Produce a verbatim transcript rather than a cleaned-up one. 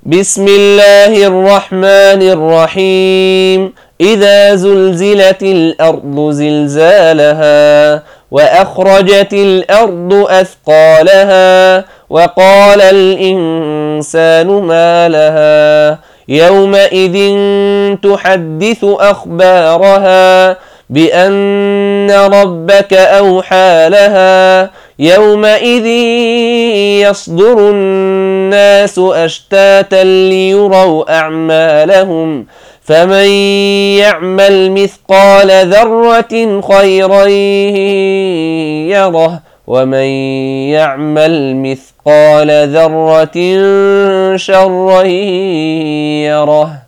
بسم الله الرحمن الرحيم. إذا زلزلت الأرض زلزالها وأخرجت الأرض أثقالها وقال الإنسان ما لها يومئذ تحدث أخبارها بأن ربك أوحى لها يومئذ يصدر الناس أشتاتا ليروا أعمالهم فمن يعمل مثقال ذرة خيرا يره ومن يعمل مثقال ذرة شرا يره.